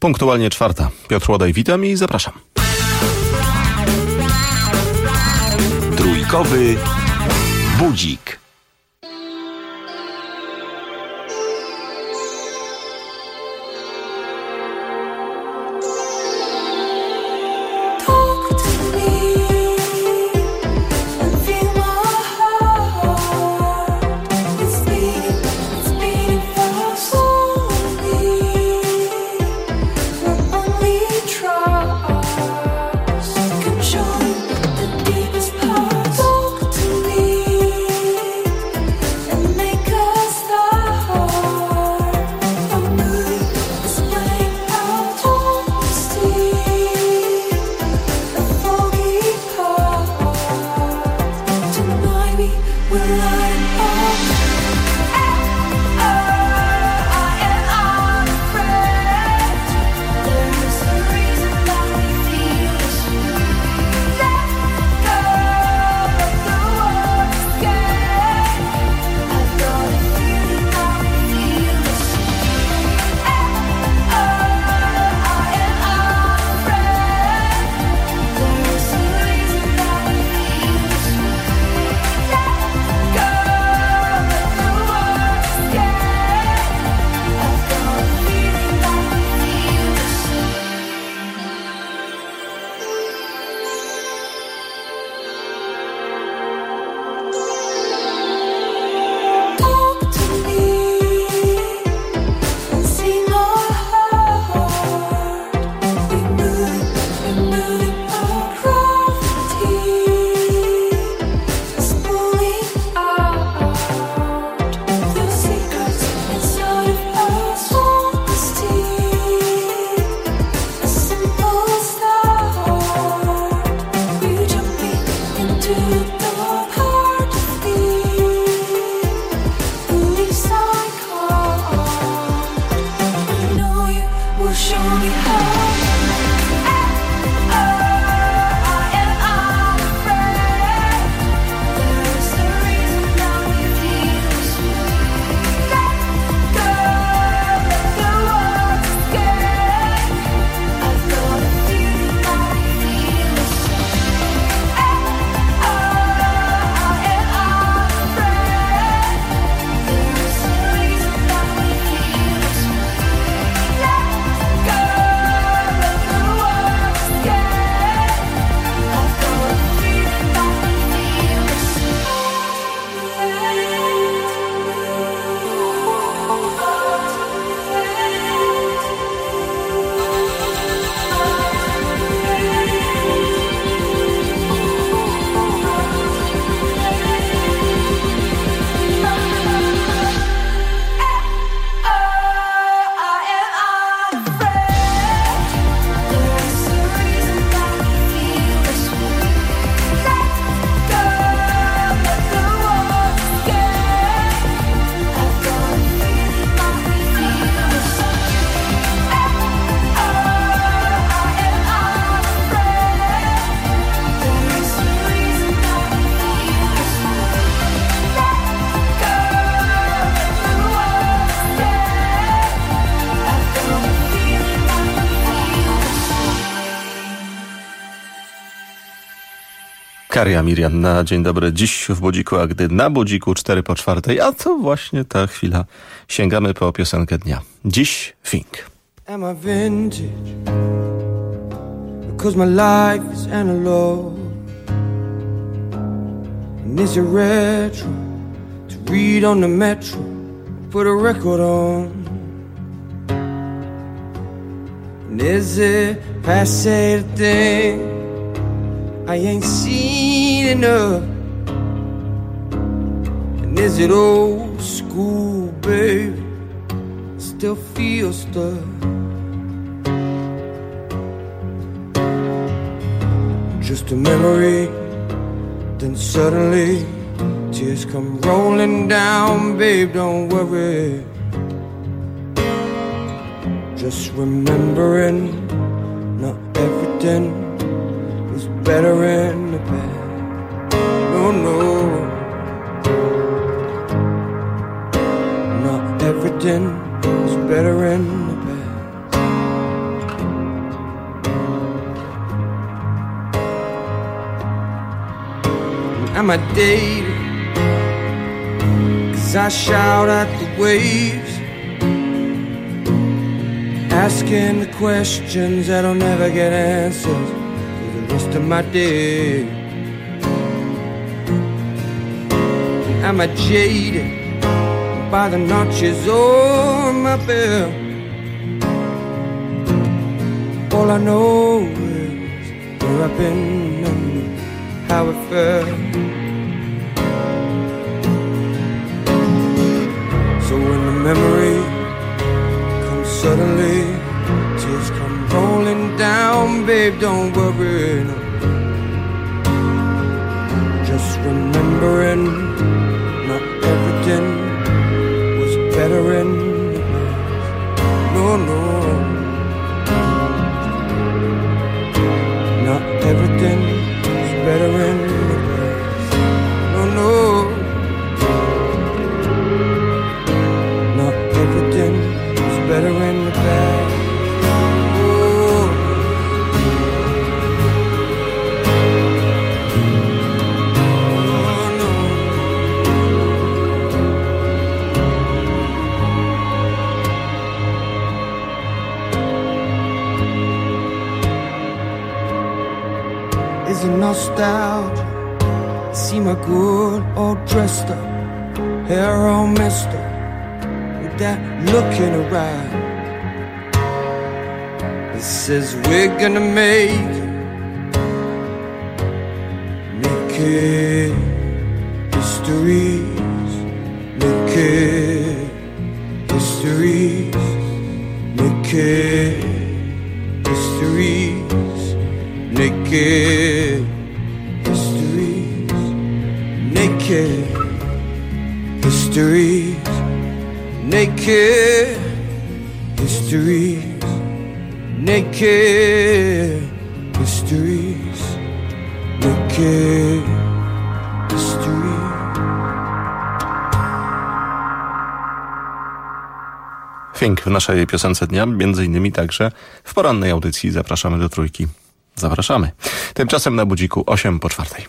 Punktualnie 4. Piotr Łodaj, witam i zapraszam. Trójkowy budzik. Karia Miriam na dzień dobry. Dziś w budziku, a gdy na budziku 4 po 4, a to właśnie ta chwila. Sięgamy po piosenkę dnia. Dziś Fink. Am I vintage? Because my life is analog. And is it retro to read on the metro? Put a record on. And is it passé the thing I ain't seen enough? And is it old school, baby? Still feel stuck. Just a memory, then suddenly tears come rolling down, babe, don't worry. Just remembering not everything was better in the past. No, no, not everything was better in the past. Am I dated? 'Cause I shout at the waves, asking the questions that'll never get answers for the rest of my day. Am I jaded by the notches on my belt? All I know is where I've been and how it felt. So when the memory comes suddenly, tears come rolling down, babe, don't worry, no. Just remembering not everything was better in the past. No, no. Not everything was better in the past. No, no. Not everything was better in the past. Oh. Oh, no. Is it nostalgia? See my good all dressed up, hair all messed up, with that look in her eye. It says we're gonna make it histories, make it histories, make it histories, naked histories, naked histories, naked histories, naked histories, naked history. Fink w naszej piosence dnia, między innymi także w porannej audycji Zapraszamy do Trójki. Zapraszamy. Tymczasem na budziku 3:08.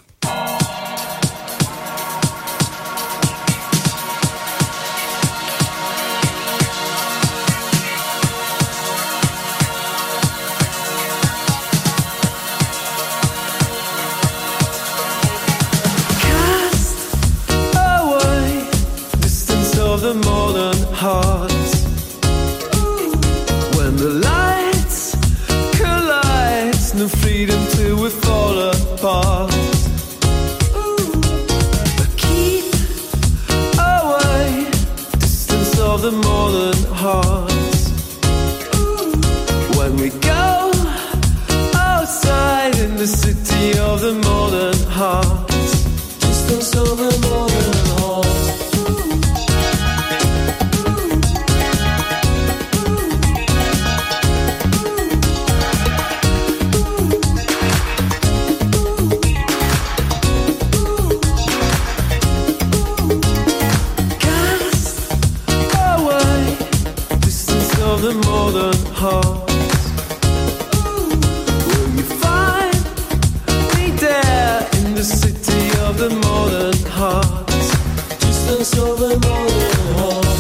The modern hearts, when the lights collide, no freedom till we fall apart. Keep away, distance of the modern hearts. When we go outside in the city of the modern hearts, distance of the modern hearts. The modern hearts. Will you find me there in the city of the modern hearts? Distance of the modern hearts.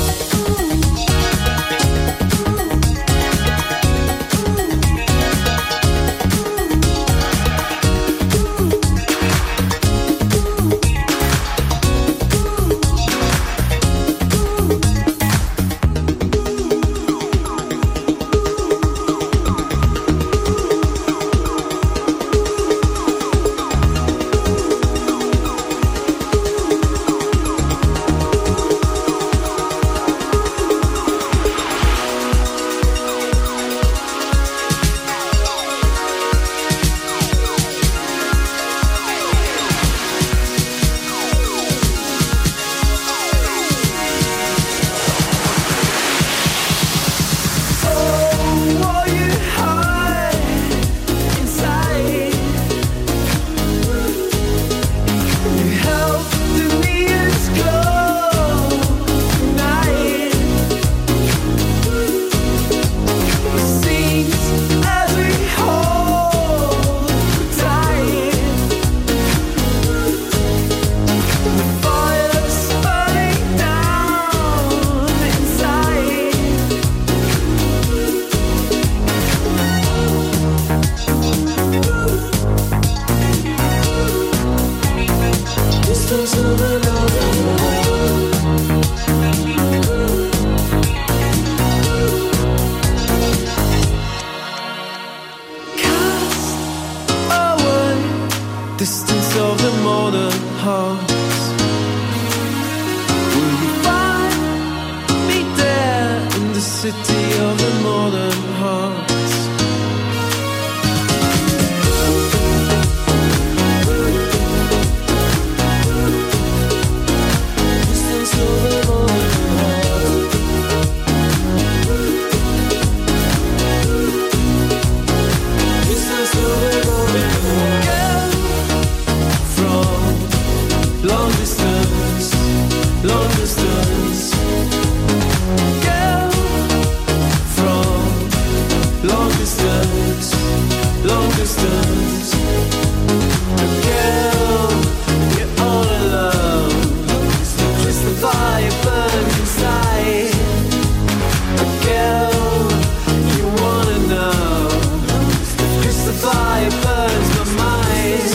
hearts. Will you find me there in the city of the modern hearts? Long distance, girl, from long distance, long distance, girl, you're all alone. Just the fire burns inside, girl, you wanna know. Just the fire burns my mind,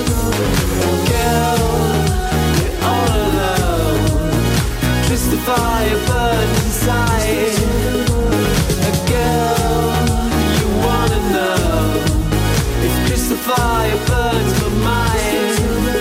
girl, you're all alone. The fire burns inside. A girl, you wanna know if just the fire burns my mind.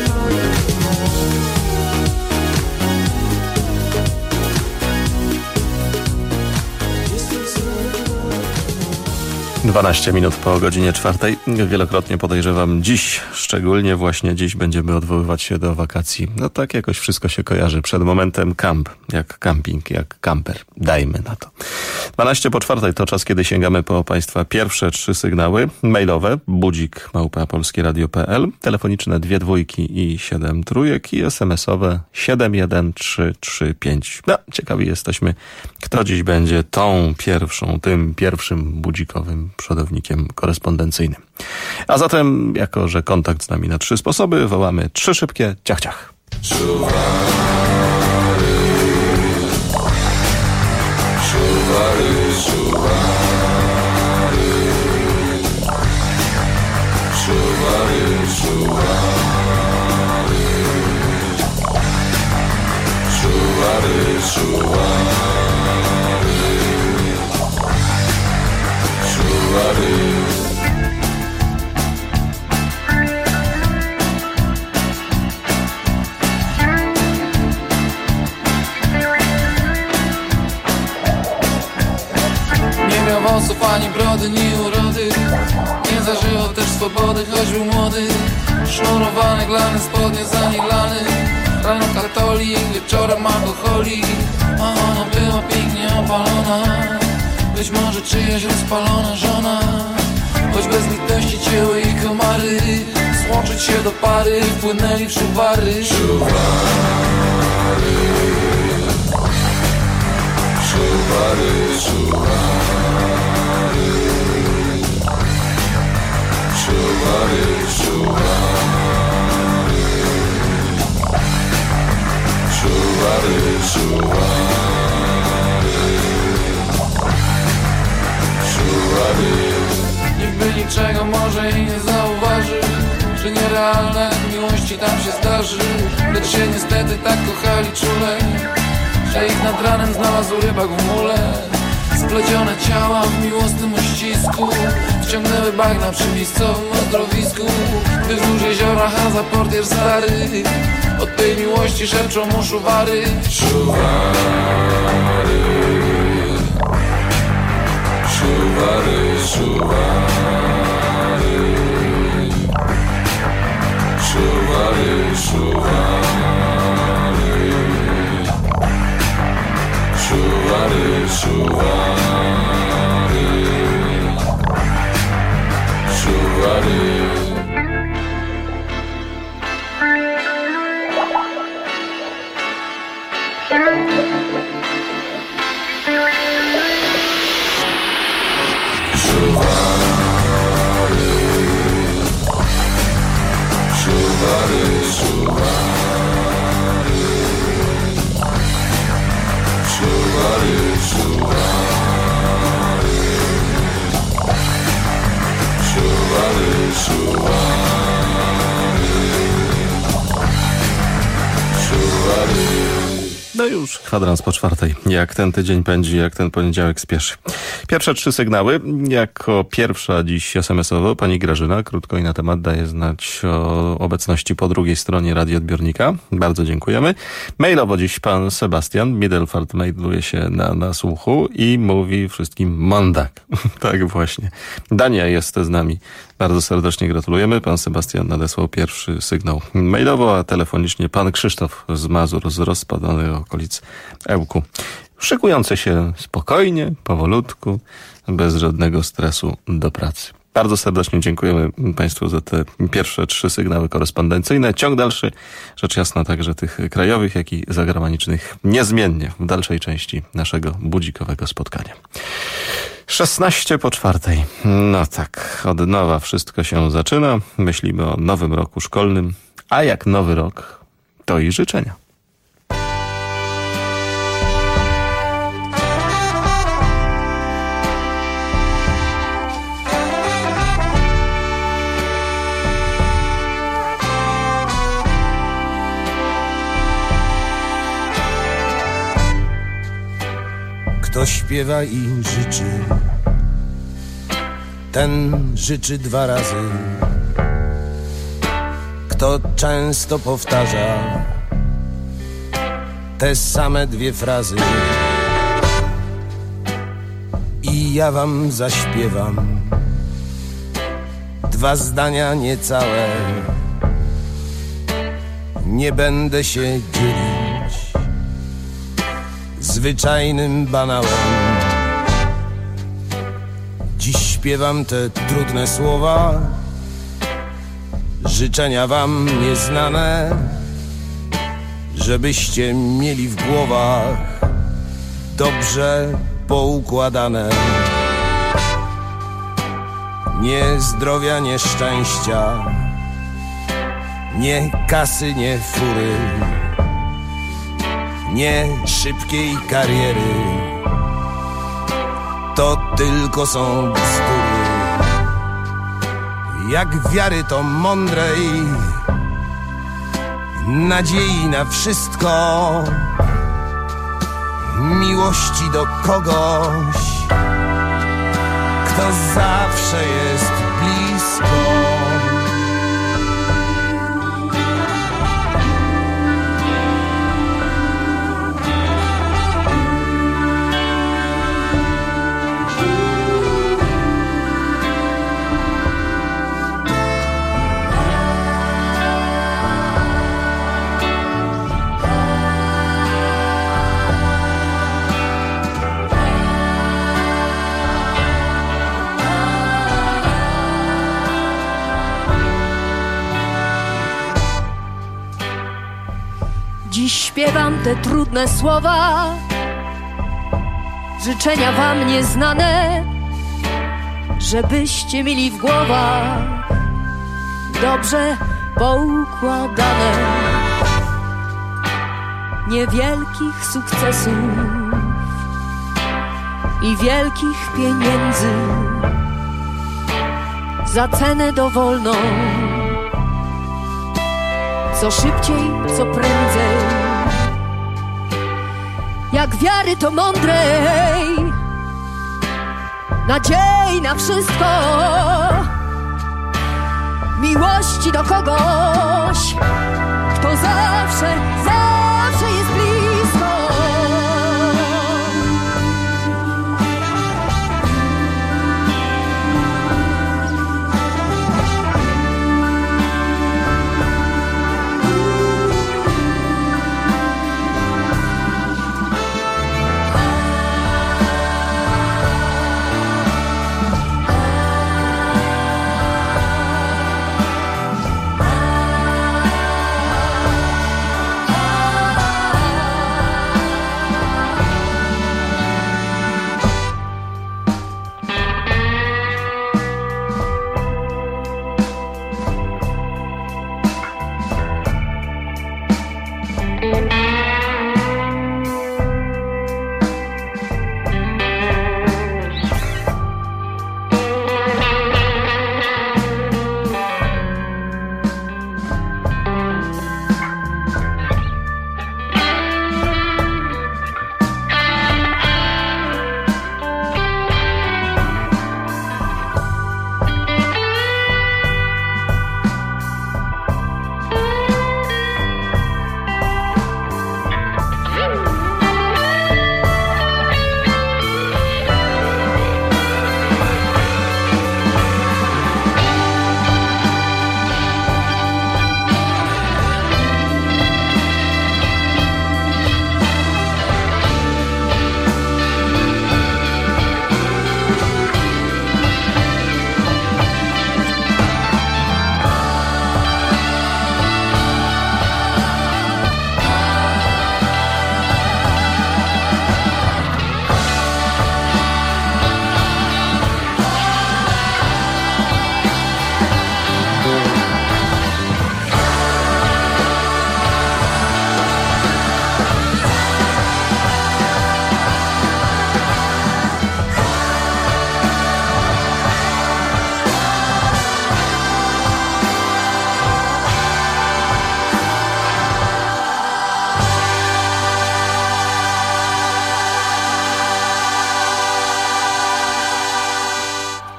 12 minut po godzinie 4. Wielokrotnie podejrzewam, dziś, szczególnie właśnie dziś będziemy odwoływać się do wakacji. No tak jakoś wszystko się kojarzy. Przed momentem camp, jak camping, jak camper. Dajmy na to. 12 po 4 to czas, kiedy sięgamy po Państwa pierwsze 3 sygnały. Mailowe, budzik@polskieradio.pl, telefoniczne 2 dwójki i 7 trójek i SMS-owe 71335. No, ciekawi jesteśmy, kto dziś będzie tym pierwszym budzikowym przodownikiem korespondencyjnym. A zatem, jako że kontakt z nami na 3 sposoby, wołamy 3 szybkie ciach ciach. Czuwary, czuwary, czuwary, czuwary, czuwary, czuwary, czuwary. Nie miał włosów ani brody, ni urody. Nie zażyło też swobody, choć był młody. Sznurowane glany, spodnie zanilany. Rano katolik, wieczorem alkoholik. A ona była pięknie opalona. Być może czyjaś rozpalona żona. Choć bez litości cięły ich komary. Złączyć się do pary, wpłynęli w szuwary. Czuwary, czuwary, czuwary, czuwary, czuwary, czuwary. Nikt by niczego może i nie zauważy, że nierealne miłości tam się zdarzy. Lecz się niestety tak kochali czule, że ich nad ranem znalazł rybak w mule. Splecione ciała w miłosnym uścisku wciągnęły bagna przy miejscowym ozdrowisku. By wzdłuż jeziora Haza portier stary od tej miłości szepczą mu szuwary. Czuwary, czuwary, czuwary, czuwary, czuwary, czuwary, czuwary. No już kwadrans po 4. Jak ten tydzień pędzi, jak ten poniedziałek spieszy. Pierwsze 3 sygnały. Jako pierwsza dziś SMS-owo pani Grażyna, krótko i na temat, daje znać o obecności po drugiej stronie radioodbiornika. Bardzo dziękujemy. Mailowo dziś pan Sebastian Middelfart mailuje się na słuchu i mówi wszystkim Mondak. Tak właśnie. Dania jest z nami. Bardzo serdecznie gratulujemy. Pan Sebastian nadesłał pierwszy sygnał mailowo, a telefonicznie pan Krzysztof z Mazur, z rozpadanych okolic Ełku. Szykujący się spokojnie, powolutku, bez żadnego stresu do pracy. Bardzo serdecznie dziękujemy państwu za te pierwsze 3 sygnały korespondencyjne. Ciąg dalszy, rzecz jasna, także tych krajowych, jak i zagranicznych, niezmiennie w dalszej części naszego budzikowego spotkania. 16 po 4. No tak, od nowa wszystko się zaczyna. Myślimy o nowym roku szkolnym, a jak nowy rok, to i życzenia. Kto śpiewa i życzy, ten życzy 2 razy. Kto często powtarza te same 2 frazy. I ja wam zaśpiewam 2 zdania niecałe. Nie będę się dzielić zwyczajnym banałem. Dziś śpiewam te trudne słowa, życzenia wam nieznane, żebyście mieli w głowach dobrze poukładane. Nie zdrowia, nie szczęścia, nie kasy, nie fury, nie szybkiej kariery. To tylko są bzdury. Jak wiary to mądrej, nadziei na wszystko, miłości do kogoś, kto zawsze jest blisko. Dziś śpiewam te trudne słowa, życzenia wam nieznane, żebyście mieli w głowach dobrze poukładane. Niewielkich sukcesów i wielkich pieniędzy za cenę dowolną, co szybciej, co prędzej. Jak wiary to mądrej, nadziei na wszystko, miłości do kogoś, kto zawsze, zawsze jest blisko.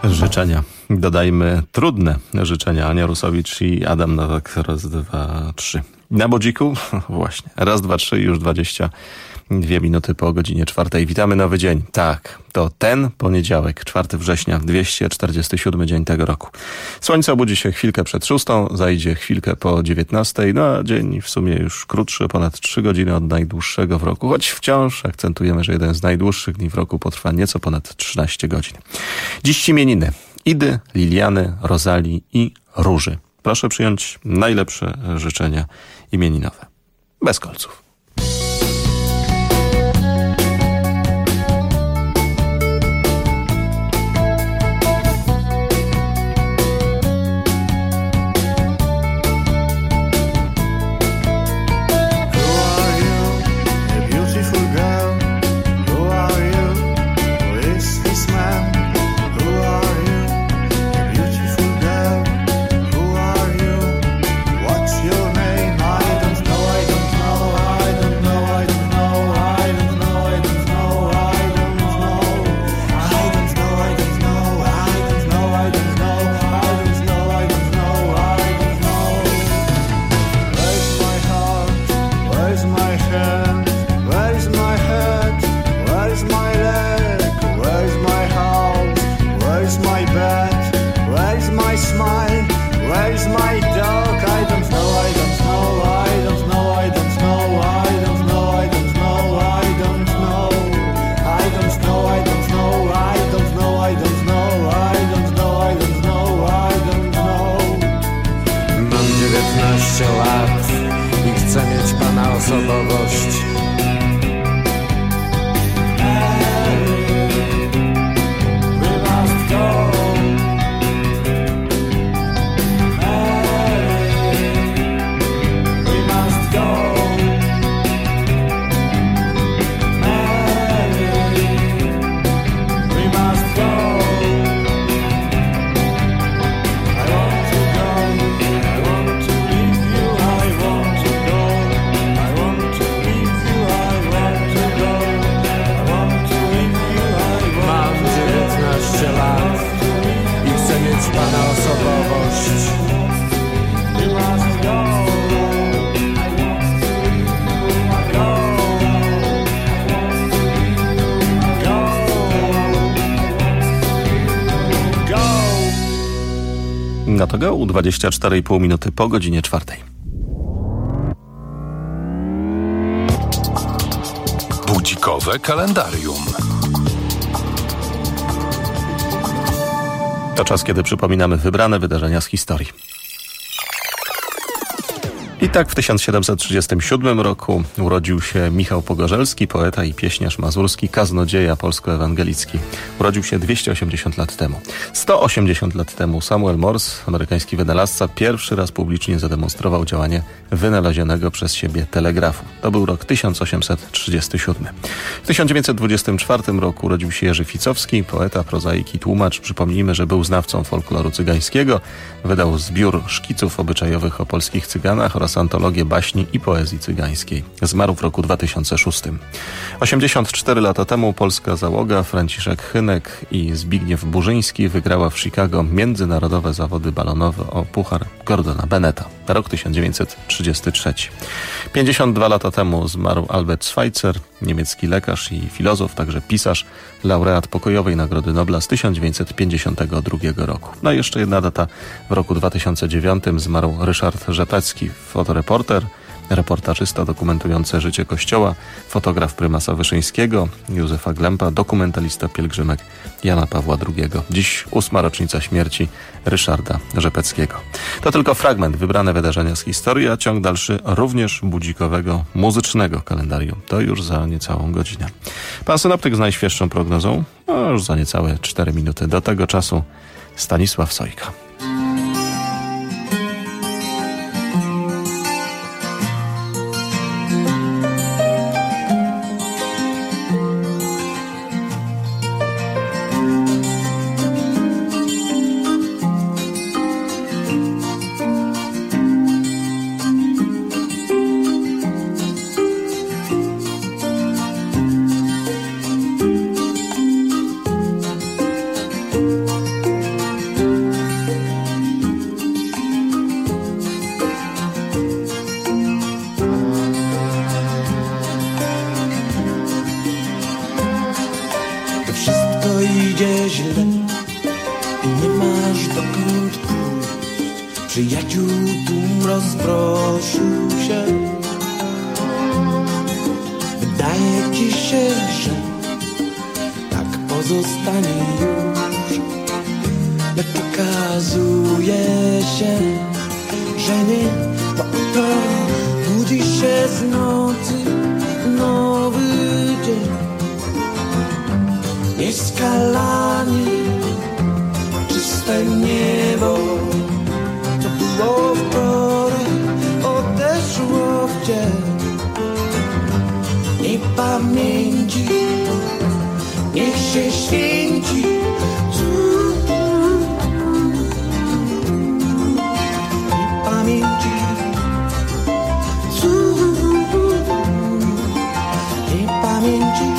życzenia. Dodajmy trudne życzenia. Ania Rusowicz i Adam Nowak. Raz, dwa, trzy. Na Budziku? Właśnie. Raz, dwa, trzy, już 22 minuty po godzinie 4. Witamy nowy dzień. Tak, to ten poniedziałek, 4 września, 247 dzień tego roku. Słońce obudzi się chwilkę przed 6, zajdzie chwilkę po 19, no a dzień w sumie już krótszy, ponad 3 godziny od najdłuższego w roku, choć wciąż akcentujemy, że jeden z najdłuższych dni w roku potrwa nieco ponad 13 godzin. Dziś imieniny Idy, Liliany, Rozalii i Róży. Proszę przyjąć najlepsze życzenia imieninowe. Bez kolców. Na to go 24,5 minuty po godzinie 4. Budzikowe kalendarium. To czas, kiedy przypominamy wybrane wydarzenia z historii. I tak w 1737 roku urodził się Michał Pogorzelski, poeta i pieśniarz mazurski, kaznodzieja polsko-ewangelicki. Urodził się 280 lat temu. 180 lat temu Samuel Morse, amerykański wynalazca, pierwszy raz publicznie zademonstrował działanie wynalezionego przez siebie telegrafu. To był rok 1837. W 1924 roku urodził się Jerzy Ficowski, poeta, prozaik i tłumacz. Przypomnijmy, że był znawcą folkloru cygańskiego. Wydał zbiór szkiców obyczajowych o polskich cyganach oraz antologię baśni i poezji cygańskiej. Zmarł w roku 2006. 84 lata temu polska załoga Franciszek Hynek i Zbigniew Burzyński wygrała w Chicago międzynarodowe zawody balonowe o Puchar Gordona Bennetta. Rok 1933. 52 lata temu zmarł Albert Schweitzer, niemiecki lekarz i filozof, także pisarz, laureat pokojowej Nagrody Nobla z 1952 roku. No i jeszcze jedna data. W roku 2009 zmarł Ryszard Rzepecki, fotoreporter, reportażysta dokumentujący życie Kościoła, fotograf prymasa Wyszyńskiego, Józefa Glempa, dokumentalista pielgrzymek Jana Pawła II. Dziś 8. rocznica śmierci Ryszarda Rzepeckiego. To tylko fragment, wybrane wydarzenia z historii, a ciąg dalszy również budzikowego, muzycznego kalendarium. To już za niecałą godzinę. Pan synoptyk z najświeższą prognozą? No, już za niecałe 4 minuty. Do tego czasu Stanisław Sojka. dokąd pójść. Przyjaciół tłum rozproszył się. Wydaje ci się, że tak pozostanie już, lecz okazuje się, że nie, bo oto budzi się z nocy nowy dzień. Nieskalanie czyste niebo, co było wczoraj, odeszło w cień. I pamięci niech się święci. I pamięci, i pamięci.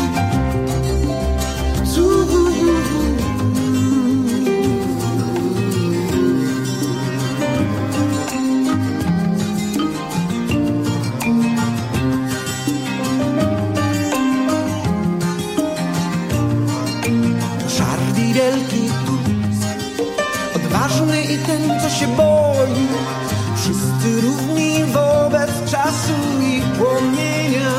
Odważny i ten, co się boi, wszyscy równi wobec czasu i płomienia.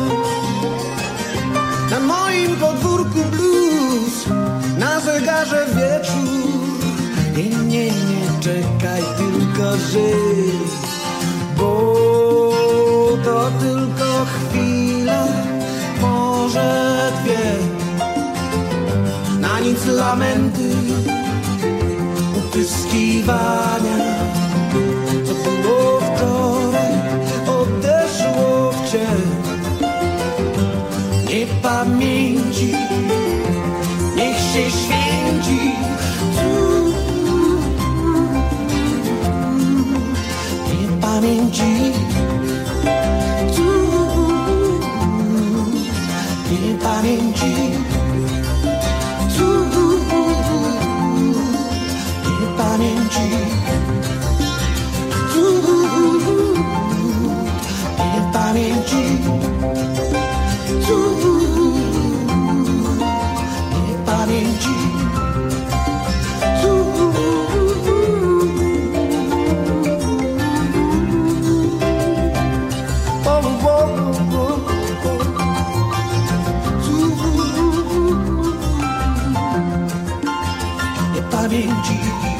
Na moim podwórku blues, na zegarze wieczór. Nie, czekaj, tylko żyj, bo to tylko chwila, może dwie. Na nic lamenty, utyskiwania, co było wczoraj, odeszło w cień. Nie pamięci, niech się święci. Nie pamięci, nie pamięci. Pamięci, nie pamięci, nie pamięci, nie pamięci.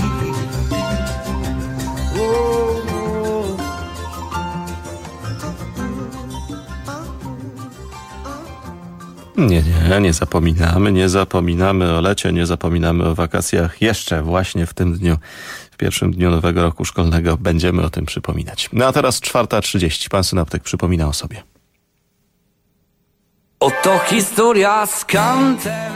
Nie zapominamy o lecie, nie zapominamy o wakacjach. Jeszcze właśnie w tym dniu, w pierwszym dniu nowego roku szkolnego będziemy o tym przypominać. No a teraz 4:30. Pan synoptyk przypomina o sobie. Oto historia z kantem.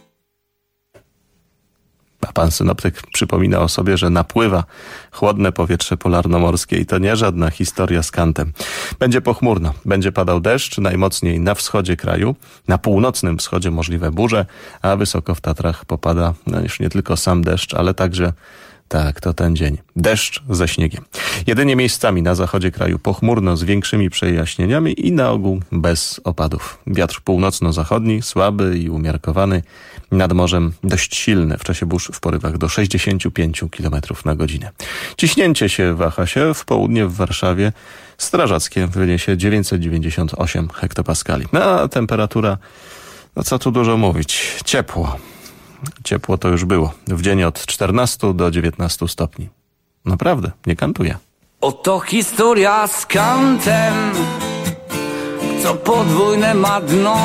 A pan synoptyk przypomina o sobie, że napływa chłodne powietrze polarnomorskie i to nie żadna historia z kantem. Będzie pochmurno, będzie padał deszcz, najmocniej na wschodzie kraju, na północnym wschodzie możliwe burze, a wysoko w Tatrach popada już nie tylko sam deszcz, ale także, tak, to ten dzień, deszcz ze śniegiem. Jedynie miejscami na zachodzie kraju pochmurno z większymi przejaśnieniami i na ogół bez opadów. Wiatr północno-zachodni, słaby i umiarkowany, nad morzem dość silny, w czasie burz w porywach do 65 km na godzinę. Ciśnięcie się waha się, w południe w Warszawie strażackie wyniesie 998 hektopaskali. No a temperatura, no co tu dużo mówić, ciepło. Ciepło to już było. W dzień od 14 do 19 stopni. Naprawdę, nie kantuję. Oto historia z kantem, co podwójne ma dno.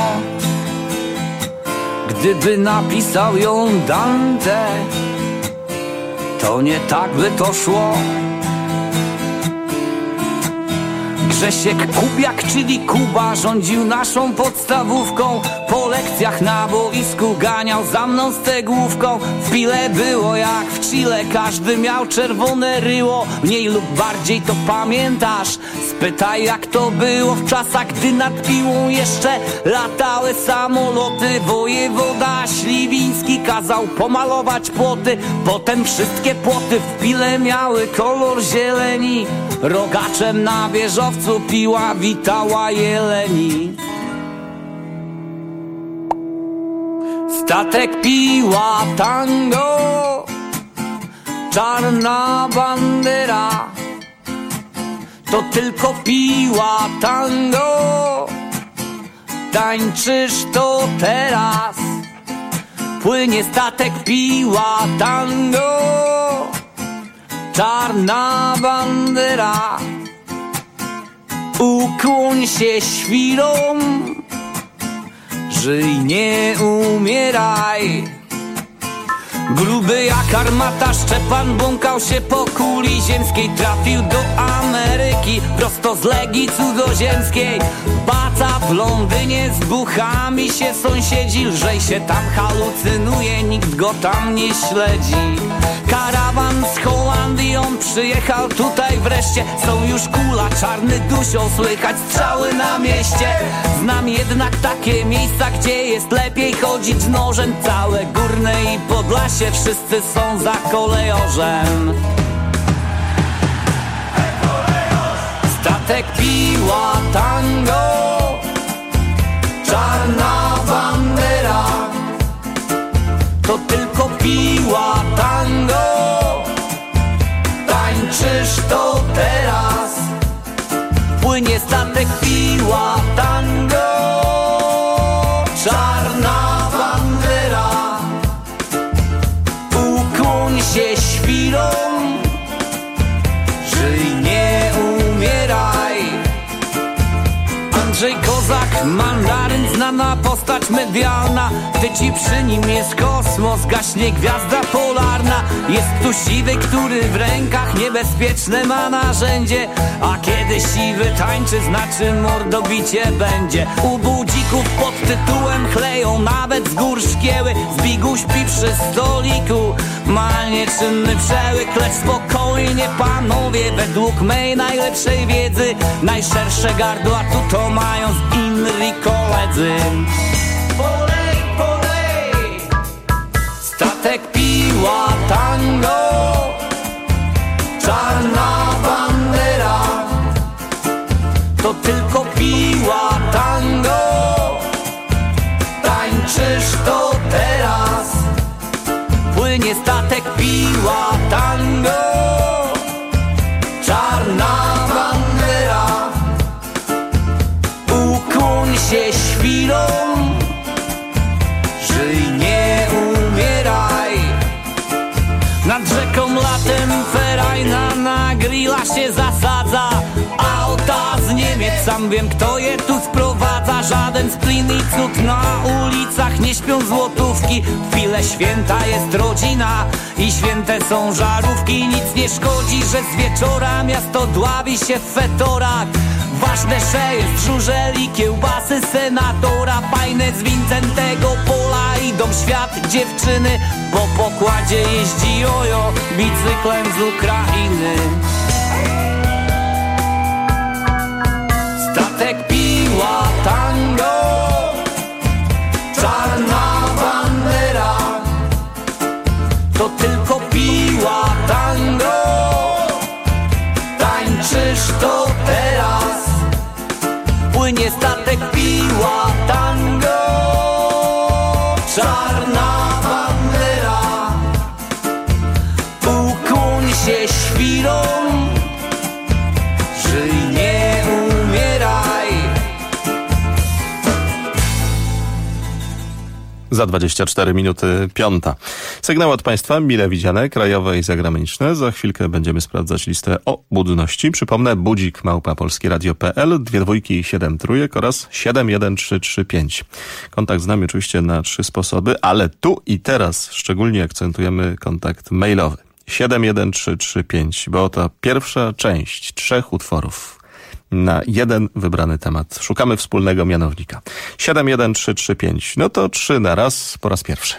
Gdyby napisał ją Dante, to nie tak by to szło. Grzesiek Kubiak, czyli Kuba, rządził naszą podstawówką. Po lekcjach na boisku ganiał za mną stegłówką. W pile było jak w Chile, każdy miał czerwone ryło. Mniej lub bardziej to pamiętasz? Spytaj, jak to było w czasach, gdy nad Piłą jeszcze latały samoloty. Wojewoda Śliwiński kazał pomalować płoty, potem wszystkie płoty w Pile miały kolor zieleni. Rogaczem na wieżowcu Piła witała jeleni. Statek Piła Tango czarna bandera to tylko piła tango. Tańczysz to teraz, płynie statek piła tango. Czarna bandera, ukłoń się świrom, żyj, nie umieraj. Gruby jak armata Szczepan błąkał się po kuli ziemskiej. Trafił do Ameryki prosto z Legii Cudzoziemskiej. Baca w Londynie, z buchami się sąsiedzi. Lżej się tam halucynuje, nikt go tam nie śledzi. Karawan z Holandii, on przyjechał tutaj wreszcie. Są już kula, czarny dusią, słychać strzały na mieście. Znam jednak takie miejsca, gdzie jest lepiej chodzić z nożem. Całe Górne i Podlasie, wszyscy są za kolejorzem. Statek piła tango, czarna bandera to tylko piła tango. Tańczysz to teraz, płynie statek piła tango. Czarna bandera, ukłoń się świrom, żyj, nie umieraj. Andrzej Kozak, mandaryn, znana postać medialna. Tyci przy nim jest kosmos, gaśnie gwiazda polarna. Jest tu siwy, który w rękach niebezpieczne ma narzędzie. A kiedy siwy tańczy, znaczy mordobicie będzie. U budzików pod tytułem chleją nawet z gór szkieły. Zbiguś śpi przy stoliku, ma nieczynny przełyk. Lecz spokojnie panowie, według mej najlepszej wiedzy najszersze gardła tu to mają z Inri koledzy. Polej, polej, statek piła tango, czarna bandera to tylko piła tango. Tańczysz to teraz, płynie statek piła tango. Czarna bandera, ukłoń się świrom, żyj, nie umieraj. Nad rzeką latem ferajna na grilla się zasadza. Auta z Niemiec, sam wiem kto je tu sprowadza. Żaden splin i cud na ulicach, nie śpią złotówki. W chwilę święta jest rodzina i święte są żarówki. Nic nie szkodzi, że z wieczora miasto dławi się w fetorach. Ważne, że jest żużel i kiełbasy senatora. Fajne z Wincentego Pola idą w świat dziewczyny. Po pokładzie jeździ jojo bicyklem z Ukrainy. Statek piła tango, czarna bandera to tylko piła tango. Tańczysz to teraz, płynie statek piła tango. Czarna bandera, ukłoń się świrom, żyj, nie umieraj. Za 24 minuty 5. Sygnał od Państwa, mile widziane, krajowe i zagraniczne. Za chwilkę będziemy sprawdzać listę o budności. Przypomnę, budzik@polskieradio.pl, 2 dwójki i 7 trójek oraz 71335. Kontakt z nami oczywiście na 3 sposoby, ale tu i teraz szczególnie akcentujemy kontakt mailowy. 71335, bo to pierwsza część 3 utworów na jeden wybrany temat. Szukamy wspólnego mianownika. 71335. No to 3 na raz po raz pierwszy.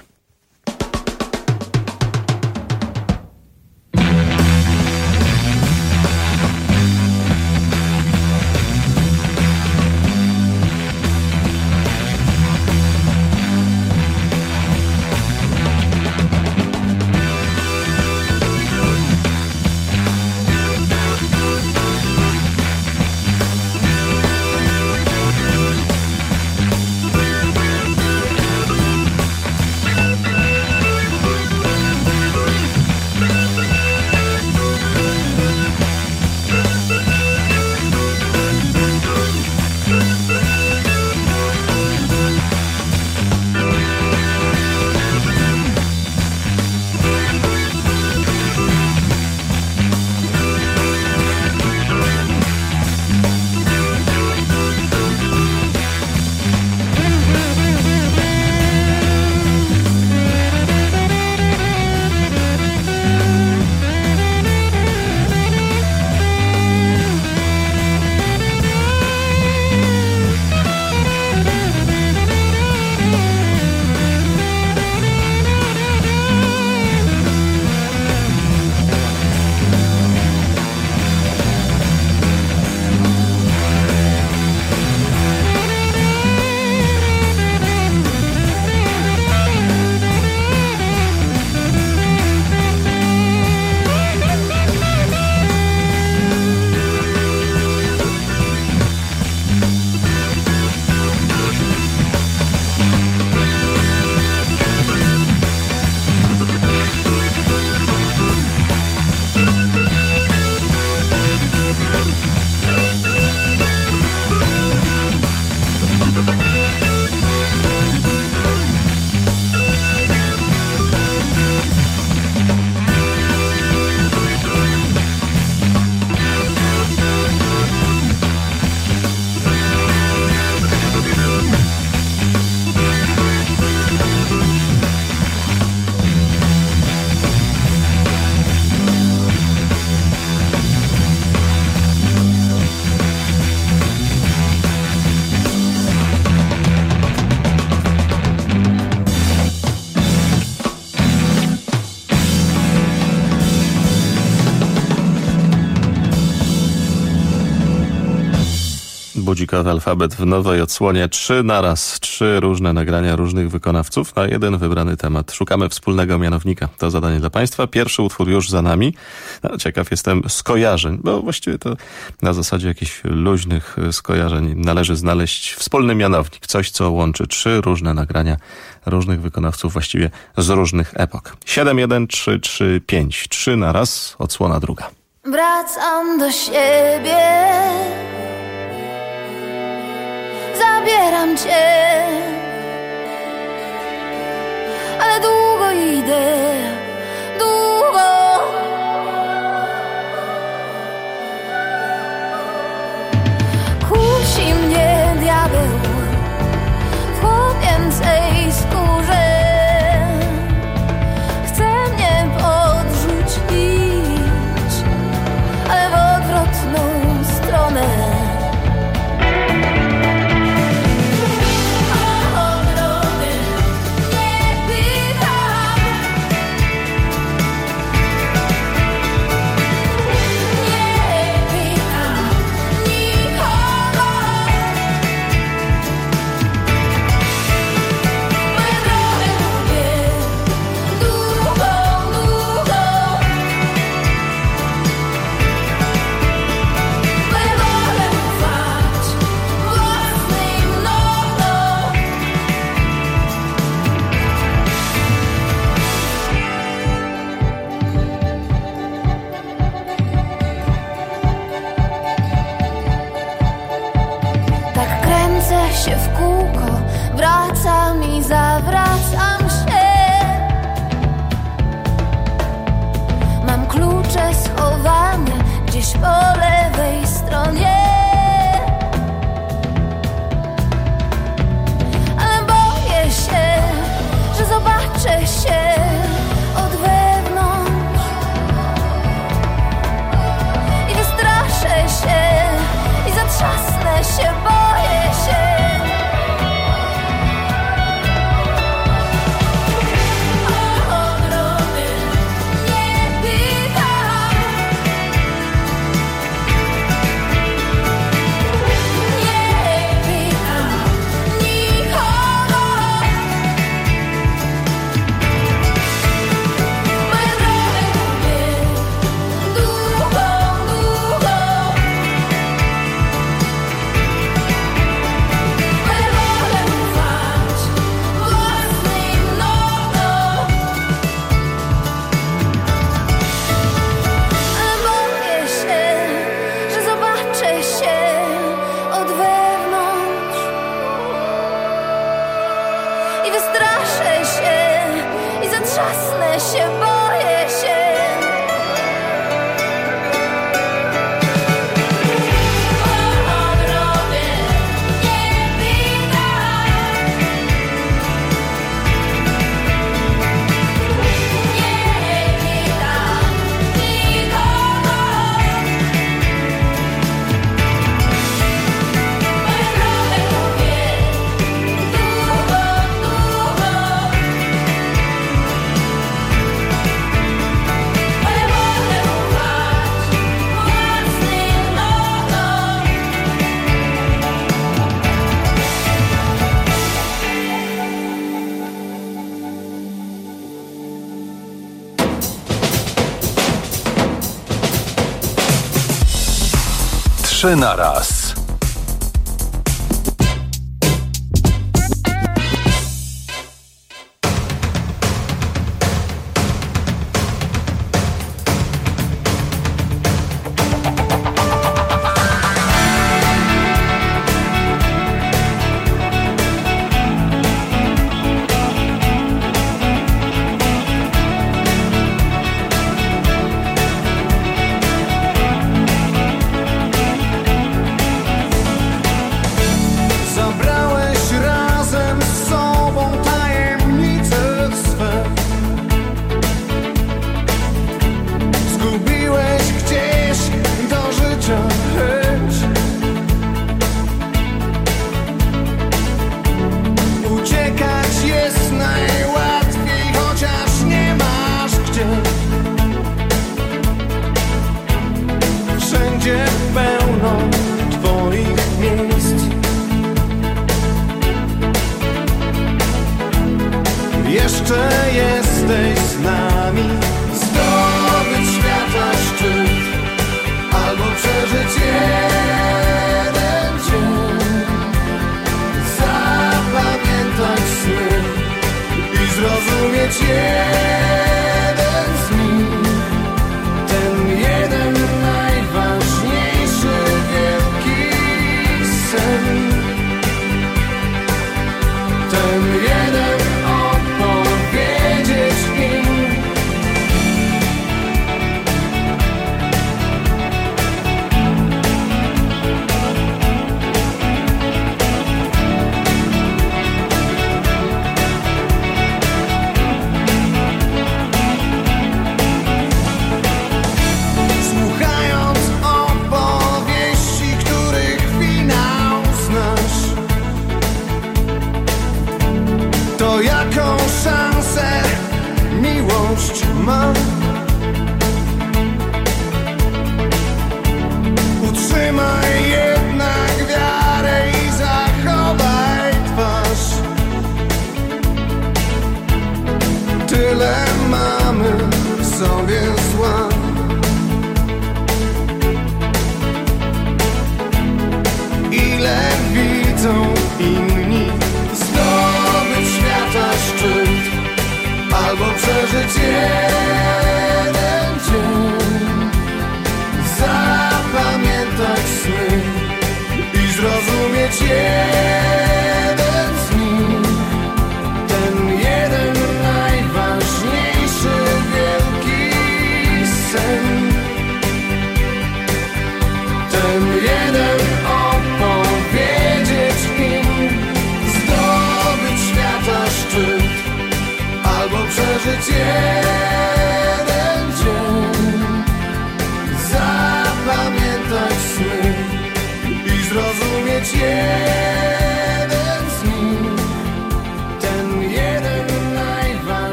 Budzikowy alfabet w nowej odsłonie 3 naraz. 3 różne nagrania różnych wykonawców na jeden wybrany temat. Szukamy wspólnego mianownika. To zadanie dla Państwa. Pierwszy utwór już za nami. No, ciekaw jestem skojarzeń, bo właściwie to na zasadzie jakichś luźnych skojarzeń należy znaleźć wspólny mianownik. Coś, co łączy 3 różne nagrania różnych wykonawców właściwie z różnych epok. 71335. 3 naraz. Odsłona druga. Wracam do siebie, zabieram cię, ale długo idę, długo. Kusi mnie diabeł w chłopięcej skórze, chce mnie podrzucić, ale w odwrotną stronę. Ogrody nie pytam, nie pytam nikogo. Moje drogę lubię długo, długo. Moje wolę ufać własnym nogom. Tak kręcę się w kółko, wracam i zawracam się. Mam klucze schowane gdzieś po lewej stronie, ale boję się, że zobaczę się od wewnątrz i wystraszę się i zatrzasnę się, boję się. Ogrody nie pytam, nie pytam nikogo. Moje drogę lubię długo, długo. Moje wolę ufać własnym nogom. Ale boję się, że zobaczę się od wewnątrz i wystraszę się i zatrzasnę się, boję się. Ogrody nie pytam, nie pytam nikogo. Moje drogę lubię długo, długo. Moje wolę ufać własnym nogom. Trzy naraz.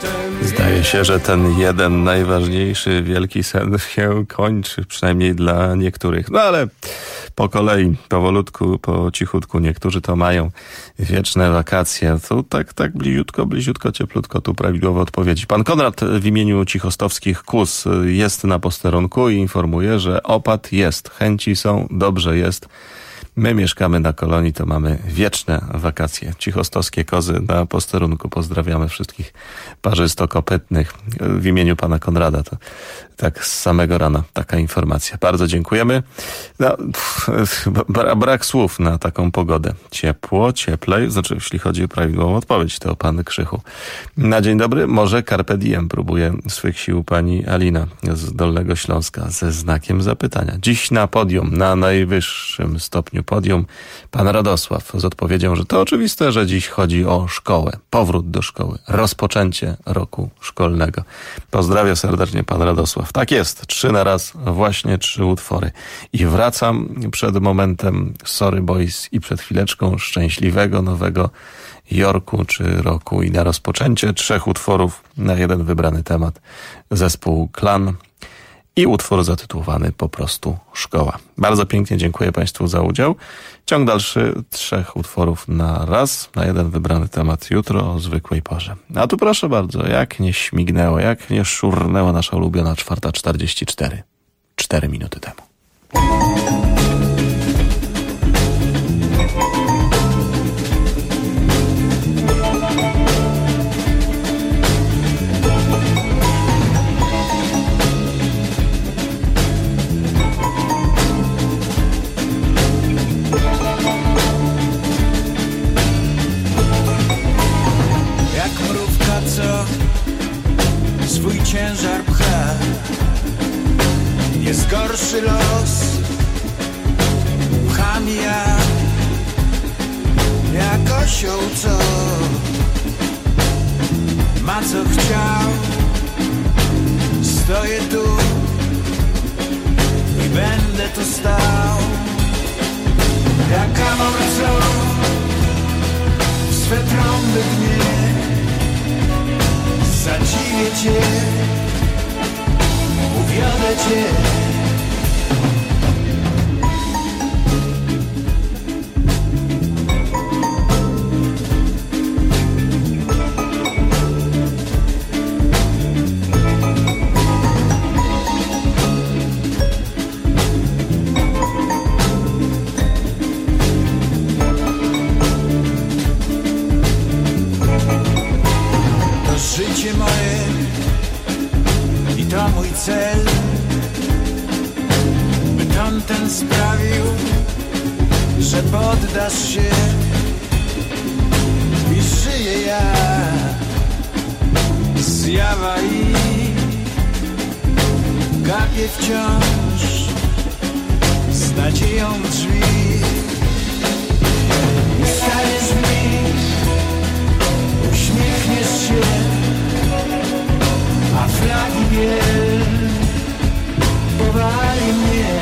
Zdaje się, że ten jeden najważniejszy wielki sen się kończy, przynajmniej dla niektórych. No ale po kolei, powolutku, po cichutku, niektórzy to mają wieczne wakacje. To tak bliziutko, cieplutko, tu prawidłowe odpowiedzi. Pan Konrad w imieniu Cichostowskich KUS jest na posterunku i informuje, że opad jest, chęci są, dobrze jest. My mieszkamy na Kolonii, to mamy wieczne wakacje. Cichostowskie kozy na posterunku. Pozdrawiamy wszystkich parzystokopytnych. W imieniu pana Konrada to tak z samego rana taka informacja. Bardzo dziękujemy. No, brak słów na taką pogodę. Ciepło, cieplej. Znaczy, jeśli chodzi o prawidłową odpowiedź, to pan Krzychu. Na dzień dobry, może Carpe Diem próbuje swych sił pani Alina z Dolnego Śląska ze znakiem zapytania. Dziś na podium, na najwyższym stopniu podium, pan Radosław z odpowiedzią, że to oczywiste, że dziś chodzi o szkołę, powrót do szkoły, rozpoczęcie roku szkolnego. Pozdrawia serdecznie pan Radosław. Tak jest, 3 na raz, właśnie 3 utwory. I wracam przed momentem Sorry Boys i przed chwileczką szczęśliwego nowego Jorku czy roku i na rozpoczęcie 3 utworów na jeden wybrany temat. Zespół Klan i utwór zatytułowany po prostu Szkoła. Bardzo pięknie dziękuję państwu za udział. Ciąg dalszy 3 utworów na raz, na jeden wybrany temat jutro o zwykłej porze. A tu proszę bardzo, jak nie śmignęło, jak nie szurnęła nasza ulubiona 4:44. 4 minuty temu. Swój ciężar pcha, jest gorszy los, pcham jak osioł, co ma co chciał. Stoję tu i będę tu stał, jak amor, co w swe trąby dnie. Zadziwię cię, uwiodę cię. Życie moje i to mój cel, by tamten sprawił, że poddasz się i żyję ja zjawa i gapię wciąż z nadzieją w drzwi. Stajesz w nich, uśmiechniesz się, a flagi biel powali mnie,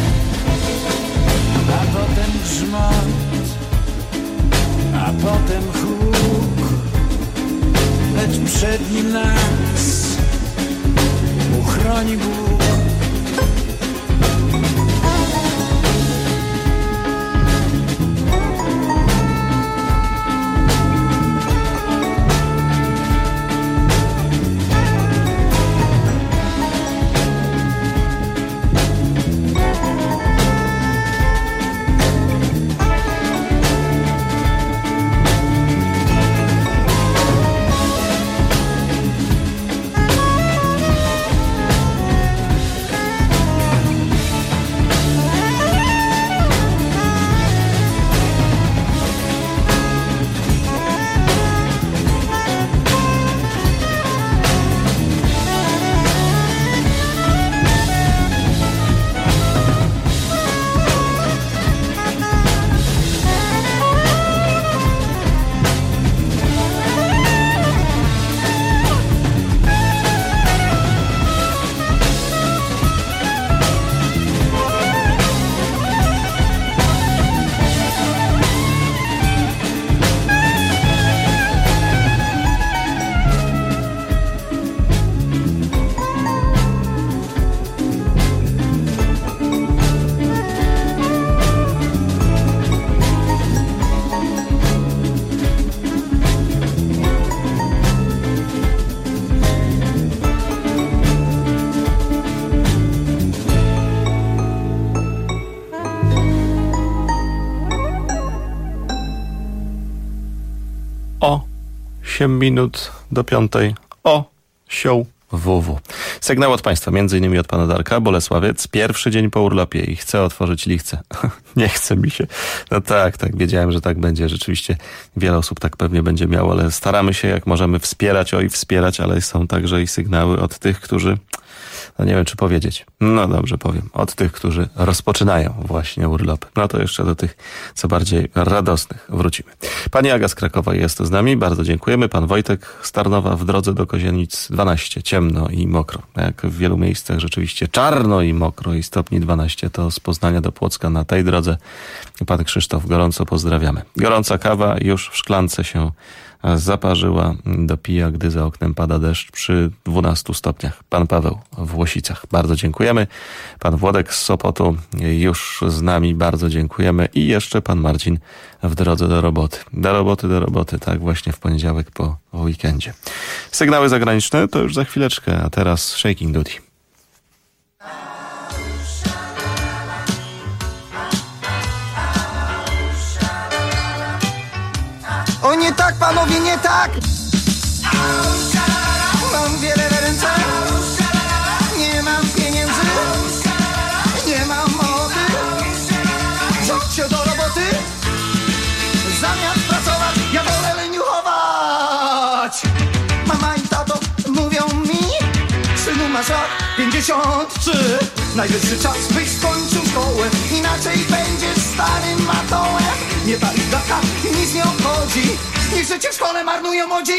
a potem grzmot, a potem huk, lecz przed nim nas uchroni Bóg. 8 minut do 5. Osioł WW. Sygnał od Państwa, m.in. od pana Darka, Bolesławiec. Pierwszy dzień po urlopie i chcę otworzyć lichcę. Nie chce mi się. No tak, wiedziałem, że tak będzie. Rzeczywiście wiele osób tak pewnie będzie miało, ale staramy się jak możemy wspierać, ale są także i sygnały od tych, którzy... No nie wiem, czy powiedzieć. No dobrze, powiem. Od tych, którzy rozpoczynają właśnie urlopy. No to jeszcze do tych, co bardziej radosnych wrócimy. Pani Aga z Krakowa jest z nami. Bardzo dziękujemy. Pan Wojtek z Tarnowa w drodze do Kozienic 12. Ciemno i mokro. Jak w wielu miejscach rzeczywiście czarno i mokro i stopni 12. To z Poznania do Płocka na tej drodze. Pan Krzysztof, gorąco pozdrawiamy. Gorąca kawa już w szklance się zaparzyła, dopija, gdy za oknem pada deszcz przy 12 stopniach. Pan Paweł w Łosicach. Bardzo dziękujemy. Pan Włodek z Sopotu już z nami. Bardzo dziękujemy. I jeszcze pan Marcin w drodze do roboty. Do roboty. Tak właśnie w poniedziałek po weekendzie. Sygnały zagraniczne to już za chwileczkę, a teraz Shaking Duty. O nie tak, panowie, nie tak! Mam wiele w ręce, nie mam pieniędzy, nie mam mowy. Rzuć się do roboty, zamiast pracować, ja wolę leniuchować. Mama i tato mówią mi, synu masz lat 53. Najwyższy czas, byś skończył szkołę, inaczej będziesz starym matołem. Nie pali daka, nic nie obchodzi, niech życie w szkole marnują młodzi.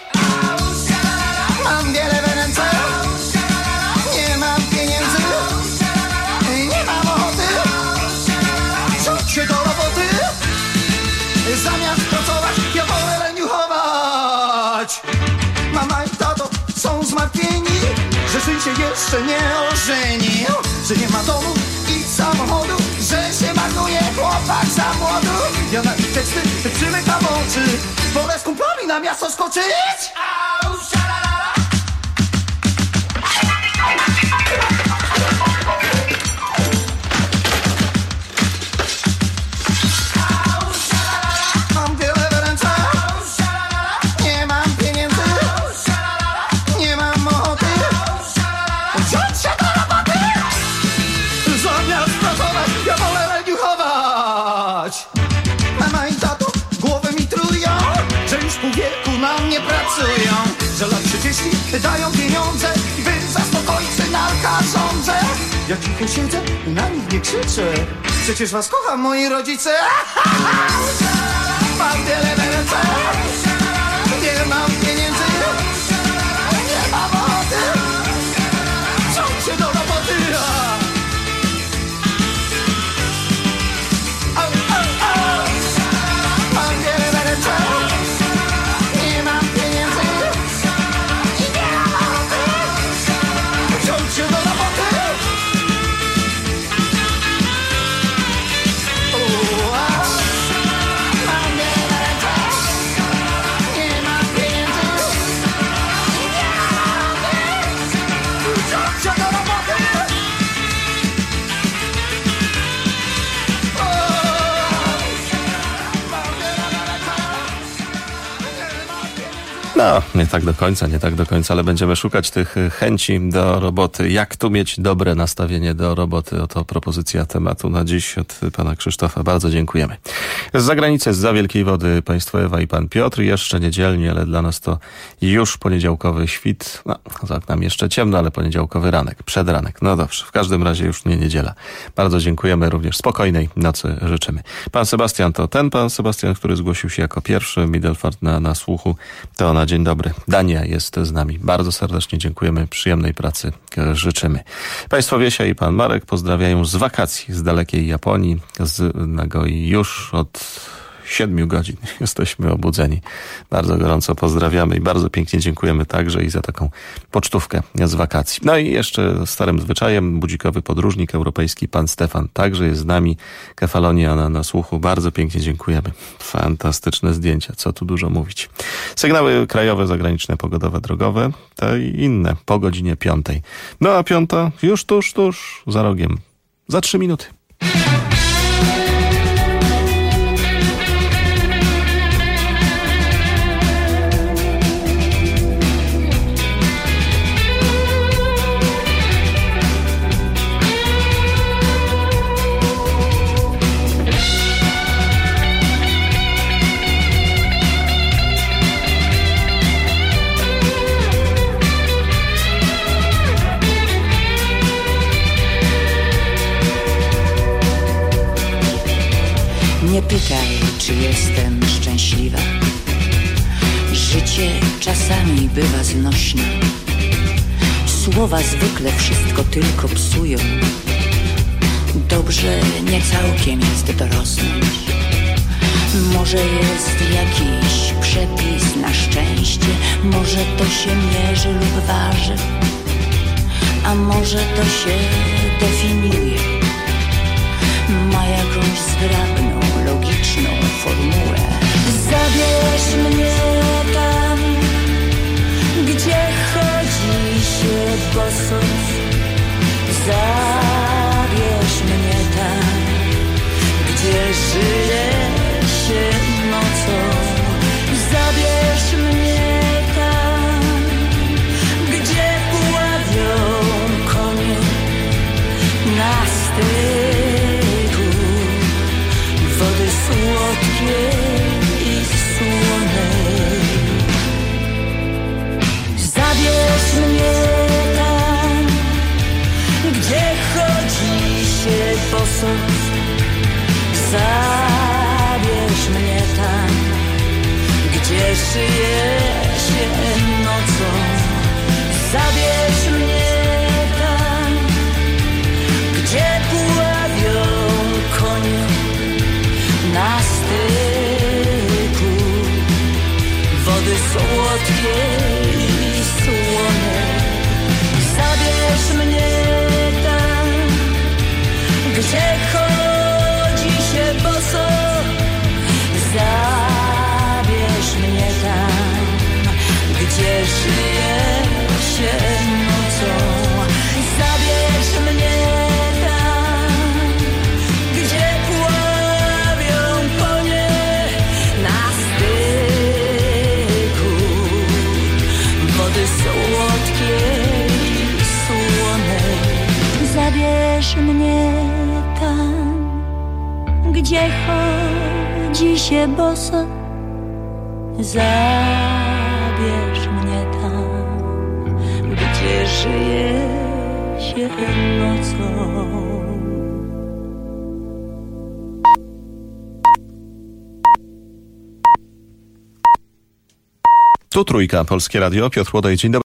Mam wiele w ręce, nie mam pieniędzy, nie mam ochoty. Rzuć się do roboty, zamiast pracować, ja wolę leniuchować. Mama i tato są zmartwieni, że syn się jeszcze nie ożenił, że nie ma domu i samochodu, że się marnuje chłopak za młodu. Ja na ich teksty przymykam oczy, wolę z kumplami na miasto skoczyć. Mam wiele w ręce, nie mam pieniędzy, nie mam ochoty. Wziąć się do roboty, zamiast pracować, ja wolę leniuchować. Mama i tato głowę mi trują, że już pół wieku na mnie pracują, że lat 30 dają pieniądze, by zaspokoić synalka rządzę. Ja cicho siedzę i na nich nie krzyczę, przecież was kocham, moi rodzice. Mam wiele w ręce, nie mam pieniędzy, nie mam ochoty. Wziąć się do roboty. Mam wiele w ręce, nie mam pieniędzy i nie mam ochoty. Wziąć się do roboty. Mam wiele w ręce, nie mam pieniędzy i nie mam ochoty. Wziąć się do roboty. No, nie tak do końca, ale będziemy szukać tych chęci do roboty. Jak tu mieć dobre nastawienie do roboty? Oto propozycja tematu na dziś od pana Krzysztofa. Bardzo dziękujemy. Z zagranicy, zza Wielkiej Wody, państwo Ewa i pan Piotr. Jeszcze niedzielnie, ale dla nas to już poniedziałkowy świt. No, za oknami jeszcze ciemno, ale poniedziałkowy ranek, przedranek. No dobrze, w każdym razie już nie niedziela. Bardzo dziękujemy, również spokojnej nocy życzymy. Pan Sebastian to ten pan Sebastian, który zgłosił się jako pierwszy. Middelfart na słuchu. To na dzień dobry. Dania jest z nami. Bardzo serdecznie dziękujemy. Przyjemnej pracy życzymy. Państwo Wiesia i pan Marek pozdrawiają z wakacji z dalekiej Japonii, z Nagoi. Już od 7 godzin jesteśmy obudzeni. Bardzo gorąco pozdrawiamy i bardzo pięknie dziękujemy także i za taką pocztówkę z wakacji. No i jeszcze starym zwyczajem budzikowy podróżnik europejski pan Stefan także jest z nami. Kefalonia na słuchu. Bardzo pięknie dziękujemy. Fantastyczne zdjęcia. Co tu dużo mówić. Sygnały krajowe, zagraniczne, pogodowe, drogowe, te i inne po godzinie 5. No a 5 już tuż za rogiem. Za 3 minuty. jestem szczęśliwa. Życie czasami bywa znośne. Słowa zwykle wszystko tylko psują. Dobrze nie całkiem jest dorosnąć. Może jest jakiś przepis na szczęście. Może to się mierzy lub waży, a może to się definiuje. Ma jakąś zgrabną, logiczną formułę. Zabierz mnie tam, gdzie chodzi się boso. Zabierz mnie tam, gdzie żyje się nocą. Zabierz mnie tam, gdzie pławią konie na styku wody słodkiej i słonej. Zabierz mnie tam, gdzie chodzi się boso. Zabierz mnie tam, gdzie żyje się nocą. Zabierz mnie tam, gdzie pławią konie na styku wody słodkiej i słonej. Zabierz mnie tam, gdzie chodzi się boso. Zabierz mnie tam, gdzie żyje się nocą. Zabierz mnie tam, gdzie pławią konie na styku wody słodkiej i słonej. Zabierz mnie tam, gdzie chodzi się boso. Zabierz mnie tam, gdzie żyje się nocą. Tu Trójka, Polskie Radio, Piotr Łodej, dzień dobry.